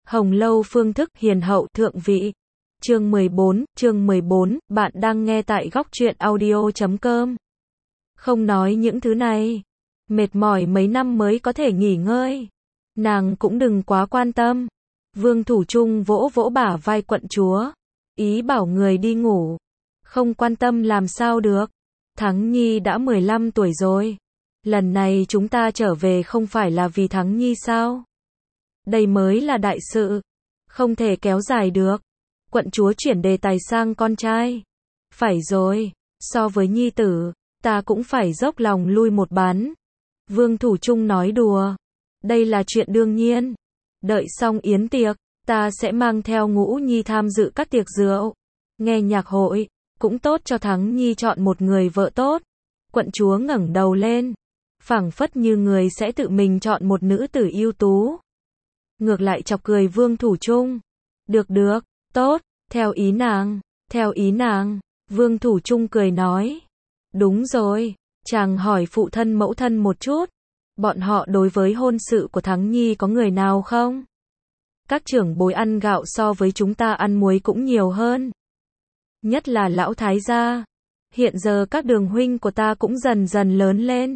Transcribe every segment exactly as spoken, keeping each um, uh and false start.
Hồng Lâu phương thức hiền hậu thượng vị. Chương mười bốn, chương mười bốn, bạn đang nghe tại góc truyện audio chấm com. Không nói những thứ này. Mệt mỏi mấy năm mới có thể nghỉ ngơi. Nàng cũng đừng quá quan tâm. Vương Thủ Trung vỗ vỗ bả vai quận chúa. Ý bảo người đi ngủ. Không quan tâm làm sao được. Thắng Nhi đã mười lăm tuổi rồi. Lần này chúng ta trở về không phải là vì Thắng Nhi sao? Đây mới là đại sự. Không thể kéo dài được. Quận chúa chuyển đề tài sang con trai. Phải rồi, so với nhi tử, ta cũng phải dốc lòng lui một bán. Vương Thủ Trung nói đùa. Đây là chuyện đương nhiên. Đợi xong yến tiệc, ta sẽ mang theo Ngũ Nhi tham dự các tiệc rượu. Nghe nhạc hội, cũng tốt cho Thắng Nhi chọn một người vợ tốt. Quận chúa ngẩng đầu lên. Phảng phất như người sẽ tự mình chọn một nữ tử ưu tú. Ngược lại chọc cười Vương Thủ Trung. Được được, tốt, theo ý nàng, theo ý nàng. Vương Thủ Trung cười nói. Đúng rồi, chàng hỏi phụ thân mẫu thân một chút. Bọn họ đối với hôn sự của Thắng Nhi có người nào không? Các trưởng bối ăn gạo so với chúng ta ăn muối cũng nhiều hơn. Nhất là lão thái gia. Hiện giờ các đường huynh của ta cũng dần dần lớn lên.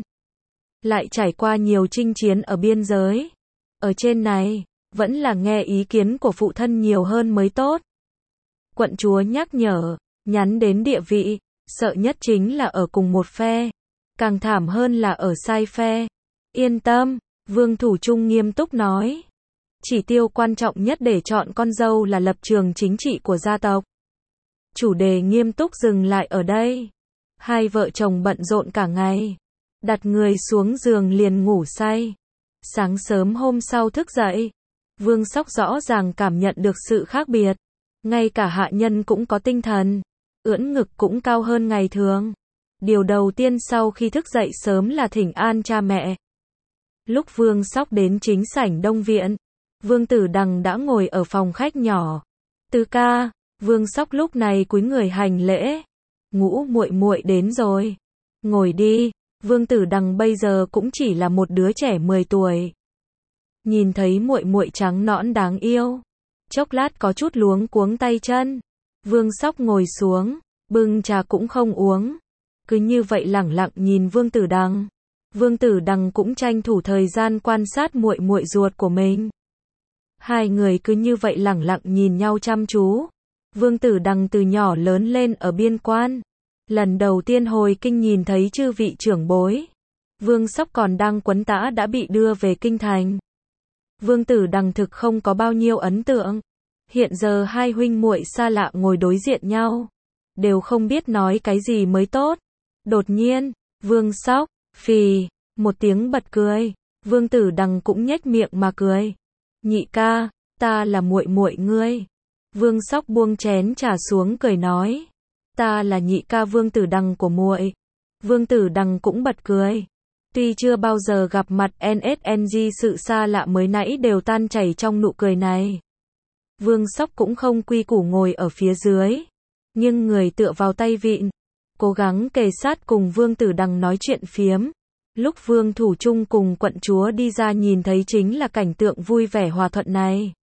Lại trải qua nhiều chinh chiến ở biên giới. Ở trên này, vẫn là nghe ý kiến của phụ thân nhiều hơn mới tốt. Quận chúa nhắc nhở, nhắn đến địa vị, sợ nhất chính là ở cùng một phe. Càng thảm hơn là ở sai phe. Yên tâm, Vương Thủ Trung nghiêm túc nói. Chỉ tiêu quan trọng nhất để chọn con dâu là lập trường chính trị của gia tộc. Chủ đề nghiêm túc dừng lại ở đây. Hai vợ chồng bận rộn cả ngày. Đặt người xuống giường liền ngủ say. Sáng sớm hôm sau thức dậy, Vương Sóc rõ ràng cảm nhận được sự khác biệt. Ngay cả hạ nhân cũng có tinh thần. Ưỡn ngực cũng cao hơn ngày thường. Điều đầu tiên sau khi thức dậy sớm là thỉnh an cha mẹ. Lúc Vương Sóc đến chính sảnh Đông Viện, Vương Tử Đằng đã ngồi ở phòng khách nhỏ. Tứ ca, Vương Sóc lúc này cúi người hành lễ. Ngũ muội muội đến rồi. Ngồi đi. Vương Tử Đằng bây giờ cũng chỉ là một đứa trẻ mười tuổi. Nhìn thấy muội muội trắng nõn đáng yêu, chốc lát có chút luống cuống tay chân. Vương Sóc ngồi xuống, bưng trà cũng không uống, cứ như vậy lẳng lặng nhìn Vương Tử Đằng. Vương Tử Đằng cũng tranh thủ thời gian quan sát muội muội ruột của mình. Hai người cứ như vậy lẳng lặng nhìn nhau chăm chú. Vương Tử Đằng từ nhỏ lớn lên ở biên quan. Lần đầu tiên hồi kinh nhìn thấy chư vị trưởng bối. Vương Sóc còn đang quấn tã đã bị đưa về kinh thành. Vương Tử Đằng thực không có bao nhiêu ấn tượng. Hiện giờ hai huynh muội xa lạ ngồi đối diện nhau. Đều không biết nói cái gì mới tốt. Đột nhiên, Vương Sóc, phì, một tiếng bật cười. Vương Tử Đằng cũng nhếch miệng mà cười. Nhị ca, ta là muội muội ngươi. Vương Sóc buông chén trà xuống cười nói. Ta là nhị ca Vương Tử Đằng của muội. Vương Tử Đằng cũng bật cười. Tuy chưa bao giờ gặp mặt en ét en giê sự xa lạ mới nãy đều tan chảy trong nụ cười này. Vương Sóc cũng không quy củ ngồi ở phía dưới. Nhưng người tựa vào tay vịn. Cố gắng kề sát cùng Vương Tử Đằng nói chuyện phiếm. Lúc Vương Thủ Trung cùng quận chúa đi ra nhìn thấy chính là cảnh tượng vui vẻ hòa thuận này.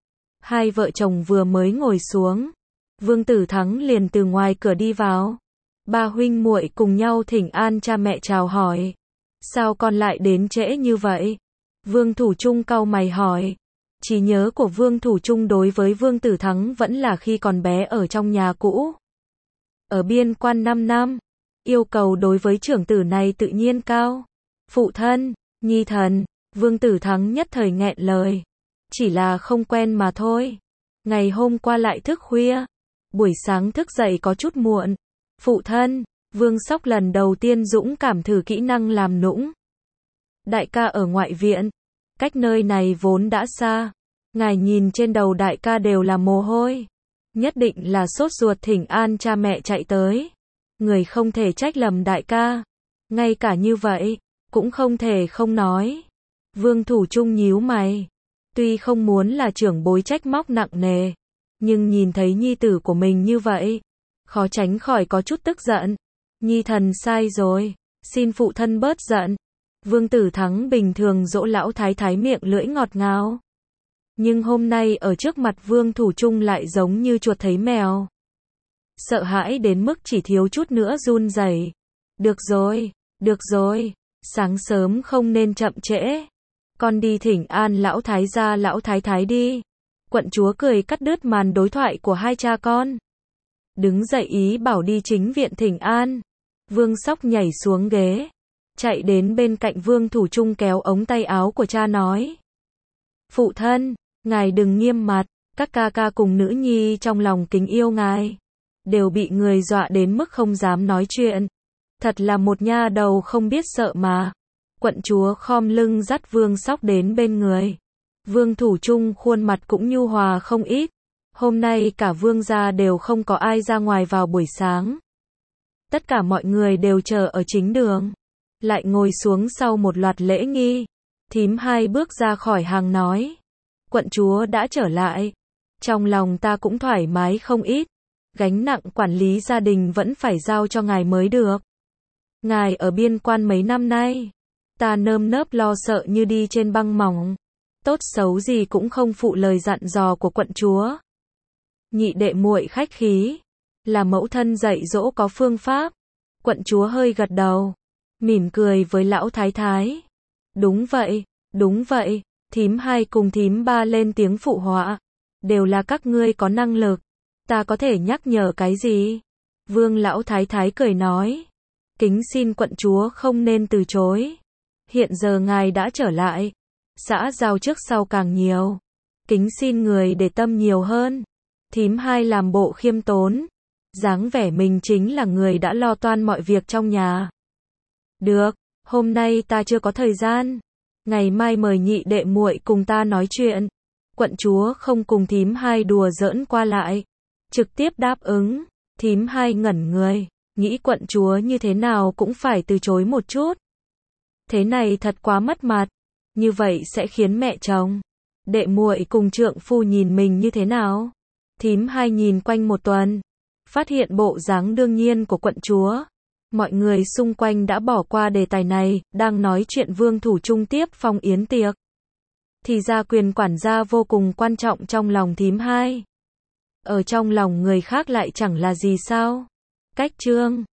Hai vợ chồng vừa mới ngồi xuống. Vương Tử Thắng liền từ ngoài cửa đi vào. Ba huynh muội cùng nhau thỉnh an cha mẹ chào hỏi. Sao con lại đến trễ như vậy? Vương Thủ Trung cau mày hỏi. Trí nhớ của Vương Thủ Trung đối với Vương Tử Thắng vẫn là khi còn bé ở trong nhà cũ. Ở biên quan năm năm. Yêu cầu đối với trưởng tử này tự nhiên cao. Phụ thân, nhi thần, Vương Tử Thắng nhất thời nghẹn lời. Chỉ là không quen mà thôi. Ngày hôm qua lại thức khuya. Buổi sáng thức dậy có chút muộn. Phụ thân, Vương Sóc lần đầu tiên dũng cảm thử kỹ năng làm nũng. Đại ca ở ngoại viện. Cách nơi này vốn đã xa. Ngài nhìn trên đầu đại ca đều là mồ hôi. Nhất định là sốt ruột thỉnh an cha mẹ chạy tới. Người không thể trách lầm đại ca. Ngay cả như vậy, cũng không thể không nói. Vương Thủ Trung nhíu mày. Tuy không muốn là trưởng bối trách móc nặng nề. Nhưng nhìn thấy nhi tử của mình như vậy, khó tránh khỏi có chút tức giận. Nhi thần sai rồi, xin phụ thân bớt giận. Vương Tử Thắng bình thường dỗ lão thái thái miệng lưỡi ngọt ngào. Nhưng hôm nay ở trước mặt Vương Thủ Trung lại giống như chuột thấy mèo. Sợ hãi đến mức chỉ thiếu chút nữa run rẩy. Được rồi, được rồi, sáng sớm không nên chậm trễ. Con đi thỉnh an lão thái gia lão thái thái đi. Quận chúa cười cắt đứt màn đối thoại của hai cha con. Đứng dậy ý bảo đi chính viện thỉnh an. Vương Sóc nhảy xuống ghế, chạy đến bên cạnh Vương Thủ Trung kéo ống tay áo của cha nói. Phụ thân, ngài đừng nghiêm mặt, các ca ca cùng nữ nhi trong lòng kính yêu ngài. Đều bị người dọa đến mức không dám nói chuyện. Thật là một nha đầu không biết sợ mà. Quận chúa khom lưng dắt Vương Sóc đến bên người. Vương Thủ Trung khuôn mặt cũng nhu hòa không ít. Hôm nay cả Vương gia đều không có ai ra ngoài vào buổi sáng. Tất cả mọi người đều chờ ở chính đường. Lại ngồi xuống sau một loạt lễ nghi. Thím hai bước ra khỏi hàng nói. Quận chúa đã trở lại. Trong lòng ta cũng thoải mái không ít. Gánh nặng quản lý gia đình vẫn phải giao cho ngài mới được. Ngài ở biên quan mấy năm nay. Ta nơm nớp lo sợ như đi trên băng mỏng. Tốt xấu gì cũng không phụ lời dặn dò của quận chúa. Nhị đệ muội khách khí. Là mẫu thân dạy dỗ có phương pháp. Quận chúa hơi gật đầu. Mỉm cười với lão thái thái. Đúng vậy, đúng vậy. Thím hai cùng thím ba lên tiếng phụ họa. Đều là các ngươi có năng lực. Ta có thể nhắc nhở cái gì? Vương lão thái thái cười nói. Kính xin quận chúa không nên từ chối. Hiện giờ ngài đã trở lại. Xã giao trước sau càng nhiều. Kính xin người để tâm nhiều hơn. Thím hai làm bộ khiêm tốn. Dáng vẻ mình chính là người đã lo toan mọi việc trong nhà. Được, hôm nay ta chưa có thời gian. Ngày mai mời nhị đệ muội cùng ta nói chuyện. Quận chúa không cùng thím hai đùa giỡn qua lại. Trực tiếp đáp ứng. Thím hai ngẩn người. Nghĩ quận chúa như thế nào cũng phải từ chối một chút. Thế này thật quá mất mặt. Như vậy sẽ khiến mẹ chồng, đệ muội cùng trượng phu nhìn mình như thế nào? Thím hai nhìn quanh một tuần. Phát hiện bộ dáng đương nhiên của quận chúa. Mọi người xung quanh đã bỏ qua đề tài này, đang nói chuyện Vương Thủ Trung tiếp phong yến tiệc. Thì ra quyền quản gia vô cùng quan trọng trong lòng thím hai. Ở trong lòng người khác lại chẳng là gì sao? Cách chương